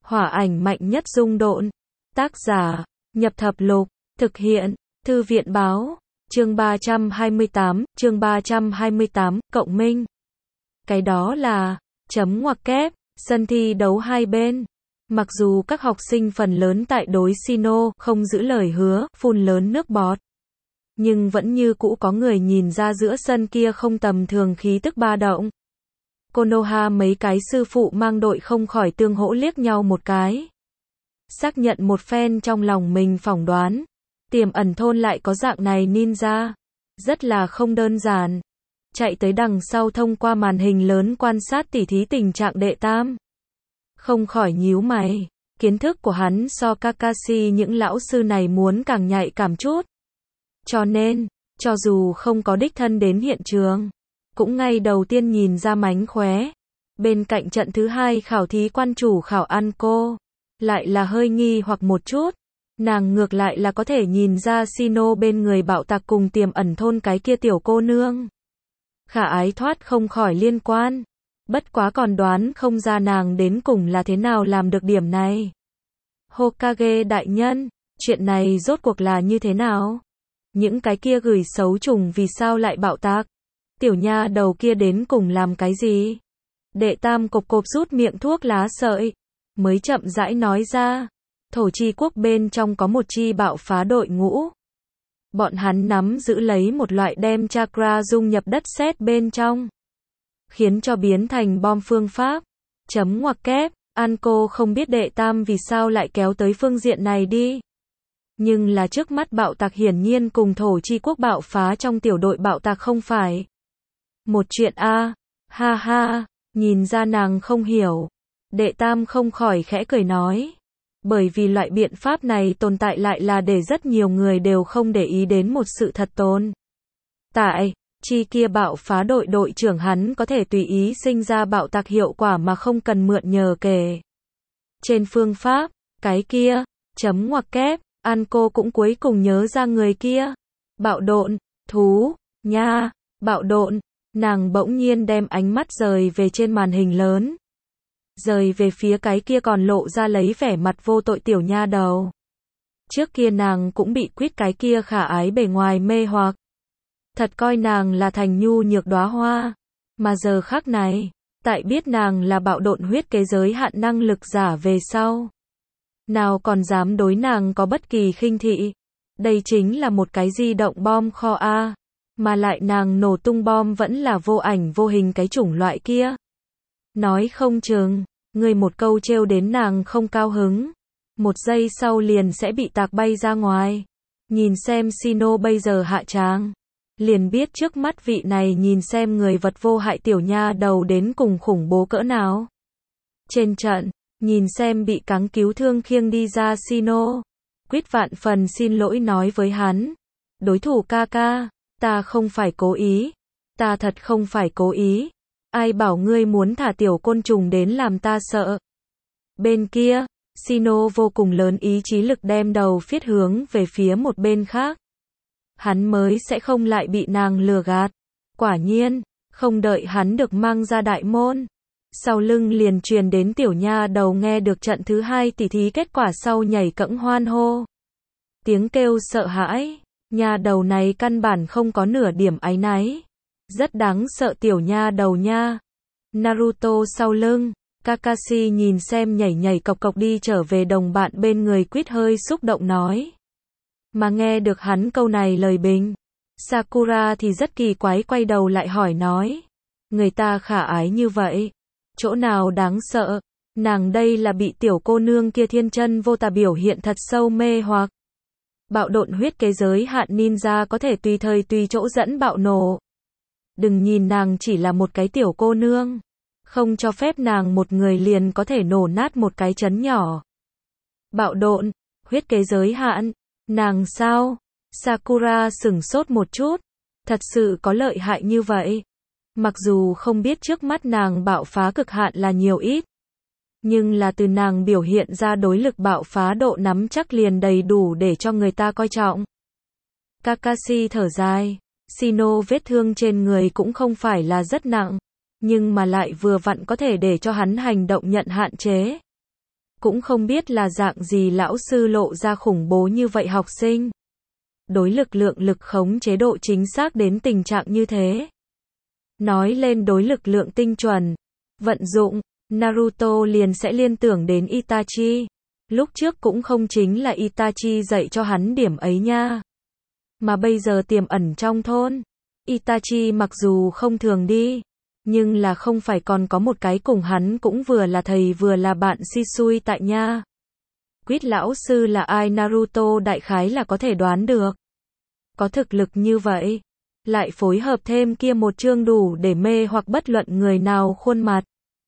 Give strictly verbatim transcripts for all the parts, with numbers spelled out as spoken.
Hỏa ảnh mạnh nhất dung độn. Tác giả, Nhập Thập Lục. Thực hiện, Thư viện báo. Chương ba trăm hai mươi tám, chương ba trăm hai mươi tám, cộng minh. Cái đó là, chấm ngoặc kép, sân thi đấu hai bên. Mặc dù các học sinh phần lớn tại đối Sino không giữ lời hứa, phun lớn nước bọt. Nhưng vẫn như cũ có người nhìn ra giữa sân kia không tầm thường khí tức ba động. Konoha mấy cái sư phụ mang đội không khỏi tương hỗ liếc nhau một cái. Xác nhận một phen trong lòng mình phỏng đoán. Tiềm ẩn thôn lại có dạng này ninja. Rất là không đơn giản. Chạy tới đằng sau thông qua màn hình lớn quan sát tỉ thí tình trạng đệ tam. Không khỏi nhíu mày. Kiến thức của hắn so Kakashi những lão sư này muốn càng nhạy cảm chút. Cho nên, cho dù không có đích thân đến hiện trường, cũng ngay đầu tiên nhìn ra mánh khóe. Bên cạnh trận thứ hai khảo thí quan chủ khảo Anko, lại là hơi nghi hoặc một chút. Nàng ngược lại là có thể nhìn ra Sino bên người bạo tạc cùng tiềm ẩn thôn cái kia tiểu cô nương. Khả ái thoát không khỏi liên quan. Bất quá còn đoán không ra nàng đến cùng là thế nào làm được điểm này. Hokage đại nhân, chuyện này rốt cuộc là như thế nào? Những cái kia gửi xấu trùng vì sao lại bạo tạc? Tiểu nha đầu kia đến cùng làm cái gì? Đệ tam cộp cộp rút miệng thuốc lá sợi, mới chậm rãi nói ra. Thổ chi quốc bên trong có một chi bạo phá đội ngũ. Bọn hắn nắm giữ lấy một loại đem chakra dung nhập đất sét bên trong, khiến cho biến thành bom phương pháp. Chấm ngoặc kép, Anko không biết đệ tam vì sao lại kéo tới phương diện này đi. Nhưng là trước mắt bạo tạc hiển nhiên cùng thổ chi quốc bạo phá trong tiểu đội bạo tạc không phải một chuyện a. Ha ha, nhìn ra nàng không hiểu. Đệ tam không khỏi khẽ cười nói. Bởi vì loại biện pháp này tồn tại lại là để rất nhiều người đều không để ý đến một sự thật tồn tại. Chi kia bạo phá đội đội trưởng hắn có thể tùy ý sinh ra bạo tạc hiệu quả mà không cần mượn nhờ kể trên phương pháp. Cái kia, chấm ngoặc kép, Anko cũng cuối cùng nhớ ra người kia. Bạo độn, thú, nha, bạo độn. Nàng bỗng nhiên đem ánh mắt rời về trên màn hình lớn. Rời về phía cái kia còn lộ ra lấy vẻ mặt vô tội tiểu nha đầu. Trước kia nàng cũng bị quýt cái kia khả ái bề ngoài mê hoặc. Thật coi nàng là thành nhu nhược đóa hoa. Mà giờ khắc này, tại biết nàng là bạo độn huyết kế giới hạn năng lực giả về sau. Nào còn dám đối nàng có bất kỳ khinh thị. Đây chính là một cái di động bom kho A. Mà lại nàng nổ tung bom vẫn là vô ảnh vô hình cái chủng loại kia. Nói không chừng, người một câu trêu đến nàng không cao hứng. Một giây sau liền sẽ bị tạc bay ra ngoài. Nhìn xem Sino bây giờ hạ tràng. Liền biết trước mắt vị này nhìn xem người vật vô hại tiểu nha đầu đến cùng khủng bố cỡ nào. Trên trận, nhìn xem bị cáng cứu thương khiêng đi ra Sino. Quyết vạn phần xin lỗi nói với hắn. Đối thủ ca ca, ta không phải cố ý. Ta thật không phải cố ý. Ai bảo ngươi muốn thả tiểu côn trùng đến làm ta sợ. Bên kia, Sino vô cùng lớn ý chí lực đem đầu phiết hướng về phía một bên khác. Hắn mới sẽ không lại bị nàng lừa gạt. Quả nhiên, không đợi hắn được mang ra đại môn. Sau lưng liền truyền đến tiểu nha đầu nghe được trận thứ hai tỉ thí kết quả sau nhảy cẫng hoan hô. Tiếng kêu sợ hãi, nha đầu này căn bản không có nửa điểm áy náy. Rất đáng sợ tiểu nha đầu nha. Naruto sau lưng, Kakashi nhìn xem nhảy nhảy cộc cộc đi trở về đồng bạn bên người quýt hơi xúc động nói. Mà nghe được hắn câu này lời bình, Sakura thì rất kỳ quái quay đầu lại hỏi nói. Người ta khả ái như vậy, chỗ nào đáng sợ, nàng đây là bị tiểu cô nương kia thiên chân vô tà biểu hiện thật sâu mê hoặc. Bạo độn huyết kế giới hạn ninja có thể tùy thời tùy chỗ dẫn bạo nổ. Đừng nhìn nàng chỉ là một cái tiểu cô nương, không cho phép nàng một người liền có thể nổ nát một cái trấn nhỏ. Bạo độn, huyết kế giới hạn, nàng sao? Sakura sửng sốt một chút, thật sự có lợi hại như vậy. Mặc dù không biết trước mắt nàng bạo phá cực hạn là nhiều ít, nhưng là từ nàng biểu hiện ra đối lực bạo phá độ nắm chắc liền đầy đủ để cho người ta coi trọng. Kakashi thở dài. Sino vết thương trên người cũng không phải là rất nặng, nhưng mà lại vừa vặn có thể để cho hắn hành động nhận hạn chế. Cũng không biết là dạng gì lão sư lộ ra khủng bố như vậy học sinh. Đối lực lượng lực khống chế độ chính xác đến tình trạng như thế. Nói lên đối lực lượng tinh chuẩn, vận dụng, Naruto liền sẽ liên tưởng đến Itachi. Lúc trước cũng không chính là Itachi dạy cho hắn điểm ấy nha. Mà bây giờ tiềm ẩn trong thôn. Itachi mặc dù không thường đi, nhưng là không phải còn có một cái cùng hắn cũng vừa là thầy vừa là bạn Shisui tại nha. Quýt lão sư là ai Naruto đại khái là có thể đoán được. Có thực lực như vậy, lại phối hợp thêm kia một chương đủ để mê hoặc bất luận người nào khuôn mặt.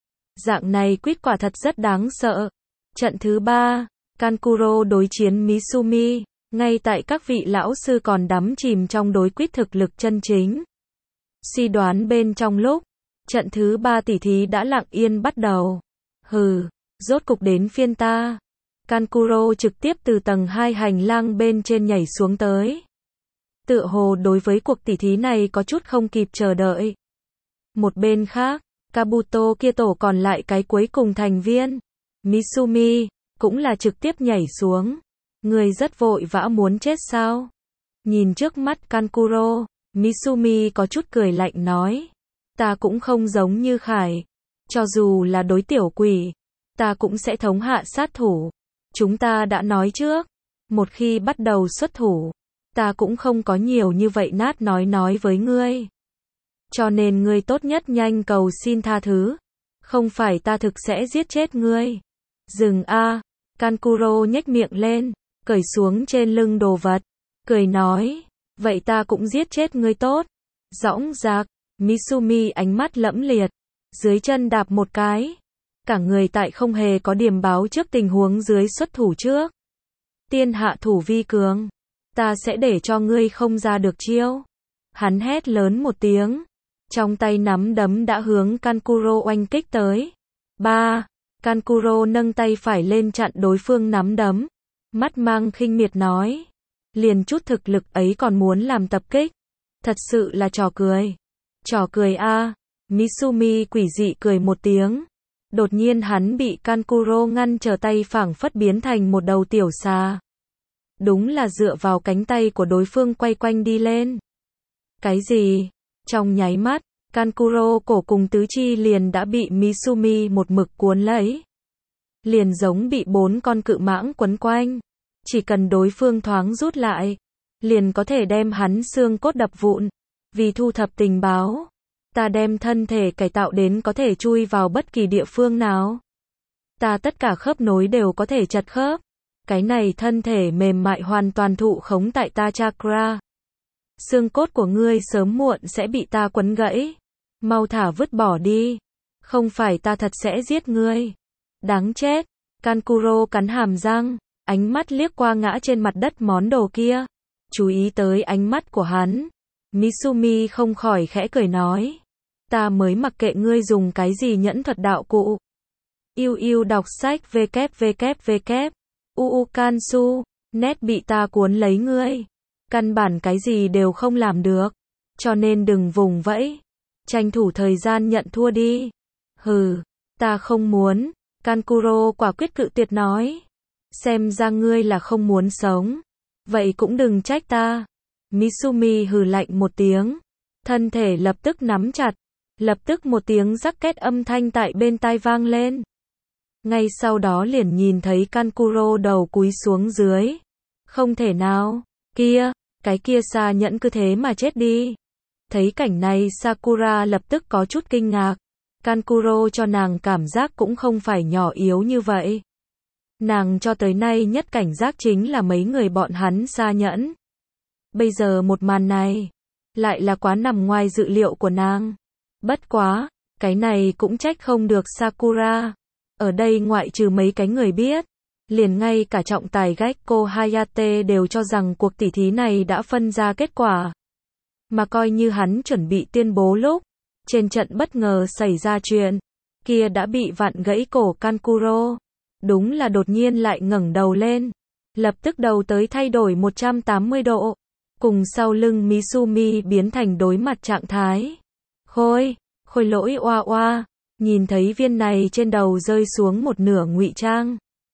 Dạng này quýt quả thật rất đáng sợ. Trận thứ ba, Kankuro đối chiến Misumi, ngay tại các vị lão sư còn đắm chìm trong đối quyết thực lực chân chính. Suy đoán bên trong lúc, trận thứ ba tỉ thí đã lặng yên bắt đầu. Hừ, rốt cục đến phiên ta. Kankuro trực tiếp từ tầng hai hành lang bên trên nhảy xuống tới. Tựa hồ đối với cuộc tỉ thí này có chút không kịp chờ đợi. Một bên khác, Kabuto kia tổ còn lại cái cuối cùng thành viên, Misumi, cũng là trực tiếp nhảy xuống. Người rất vội vã muốn chết sao? Nhìn trước mắt Kankuro, Misumi có chút cười lạnh nói. Ta cũng không giống như Khải. Cho dù là đối tiểu quỷ, ta cũng sẽ thống hạ sát thủ. Chúng ta đã nói trước, một khi bắt đầu xuất thủ, ta cũng không có nhiều như vậy nát nói nói với ngươi. Cho nên ngươi tốt nhất nhanh cầu xin tha thứ. Không phải ta thực sẽ giết chết ngươi. Dừng a, Kankuro nhếch miệng lên, cởi xuống trên lưng đồ vật, cười nói, vậy ta cũng giết chết ngươi tốt. Dõng dạc, Misumi ánh mắt lẫm liệt, dưới chân đạp một cái, cả người tại không hề có điểm báo trước tình huống dưới xuất thủ trước. Tiên hạ thủ vi cường, ta sẽ để cho ngươi không ra được chiêu. Hắn hét lớn một tiếng, trong tay nắm đấm đã hướng Kankuro oanh kích tới. Ba, Kankuro nâng tay phải lên chặn đối phương nắm đấm, mắt mang khinh miệt nói, liền chút thực lực ấy còn muốn làm tập kích, thật sự là trò cười. Trò cười a, à. Misumi quỷ dị cười một tiếng. Đột nhiên hắn bị Kankuro ngăn trở tay phảng phất biến thành một đầu tiểu xà. Đúng là dựa vào cánh tay của đối phương quay quanh đi lên. Cái gì? Trong nháy mắt, Kankuro cổ cùng tứ chi liền đã bị Misumi một mực cuốn lấy. Liền giống bị bốn con cự mãng quấn quanh. Chỉ cần đối phương thoáng rút lại, liền có thể đem hắn xương cốt đập vụn. Vì thu thập tình báo, ta đem thân thể cải tạo đến có thể chui vào bất kỳ địa phương nào. Ta tất cả khớp nối đều có thể chặt khớp. Cái này thân thể mềm mại hoàn toàn thụ khống tại ta chakra. Xương cốt của ngươi sớm muộn sẽ bị ta quấn gãy. Mau thả vứt bỏ đi. Không phải ta thật sẽ giết ngươi. Đáng chết. Kankuro cắn hàm răng, ánh mắt liếc qua ngã trên mặt đất món đồ kia. Chú ý tới ánh mắt của hắn. Misumi không khỏi khẽ cười nói. Ta mới mặc kệ ngươi dùng cái gì nhẫn thuật đạo cụ. Yêu yêu đọc sách www. Uukansu, net bị ta cuốn lấy ngươi. Căn bản cái gì đều không làm được. Cho nên đừng vùng vẫy. Tranh thủ thời gian nhận thua đi. Hừ, ta không muốn. Kankuro quả quyết cự tuyệt nói. Xem ra ngươi là không muốn sống. Vậy cũng đừng trách ta. Misumi hừ lạnh một tiếng. Thân thể lập tức nắm chặt. Lập tức một tiếng rắc két âm thanh tại bên tai vang lên. Ngay sau đó liền nhìn thấy Kankuro đầu cúi xuống dưới. Không thể nào. Kia, cái kia xa nhẫn cứ thế mà chết đi. Thấy cảnh này Sakura lập tức có chút kinh ngạc. Kankuro cho nàng cảm giác cũng không phải nhỏ yếu như vậy. Nàng cho tới nay nhất cảnh giác chính là mấy người bọn hắn xa nhẫn. Bây giờ một màn này, lại là quá nằm ngoài dự liệu của nàng. Bất quá, cái này cũng trách không được Sakura. Ở đây ngoại trừ mấy cái người biết, liền ngay cả trọng tài Gekko Hayate đều cho rằng cuộc tỉ thí này đã phân ra kết quả. Mà coi như hắn chuẩn bị tuyên bố lúc, trên trận bất ngờ xảy ra chuyện, kia đã bị vặn gãy cổ Kankuro. Đúng là đột nhiên lại ngẩng đầu lên, lập tức đầu tới thay đổi một trăm tám mươi độ, cùng sau lưng Misumi biến thành đối mặt trạng thái. Khôi, khôi lỗi oa oa, nhìn thấy viên này trên đầu rơi xuống một nửa ngụy trang,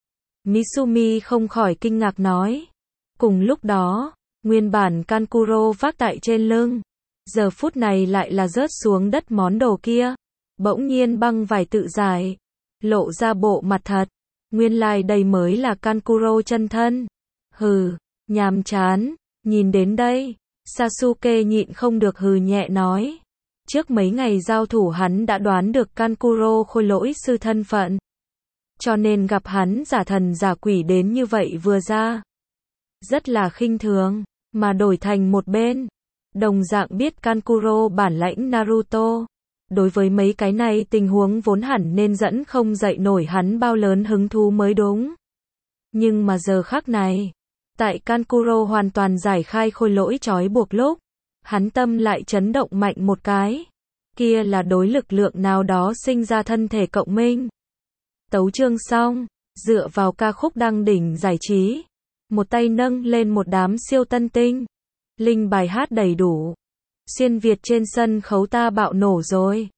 Misumi không khỏi kinh ngạc nói. Cùng lúc đó, nguyên bản Kankuro vác tại trên lưng, giờ phút này lại là rớt xuống đất món đồ kia. Bỗng nhiên băng vải tự giải, lộ ra bộ mặt thật. Nguyên lai đây mới là Kankuro chân thân. Hừ, nhàm chán, nhìn đến đây, Sasuke nhịn không được hừ nhẹ nói. Trước mấy ngày giao thủ hắn đã đoán được Kankuro khôi lỗi sư thân phận. Cho nên gặp hắn giả thần giả quỷ đến như vậy vừa ra. Rất là khinh thường, mà đổi thành một bên. Đồng dạng biết Kankuro bản lãnh Naruto. Đối với mấy cái này tình huống vốn hẳn nên dẫn không dậy nổi hắn bao lớn hứng thú mới đúng. Nhưng mà giờ khắc này, tại Kankuro hoàn toàn giải khai khôi lỗi trói buộc lúc, hắn tâm lại chấn động mạnh một cái. Kia là đối lực lượng nào đó sinh ra thân thể cộng minh. Tấu chương xong, dựa vào ca khúc đăng đỉnh giải trí. Một tay nâng lên một đám siêu tân tinh. Linh bài hát đầy đủ. Xuyên Việt trên sân khấu ta bạo nổ rồi.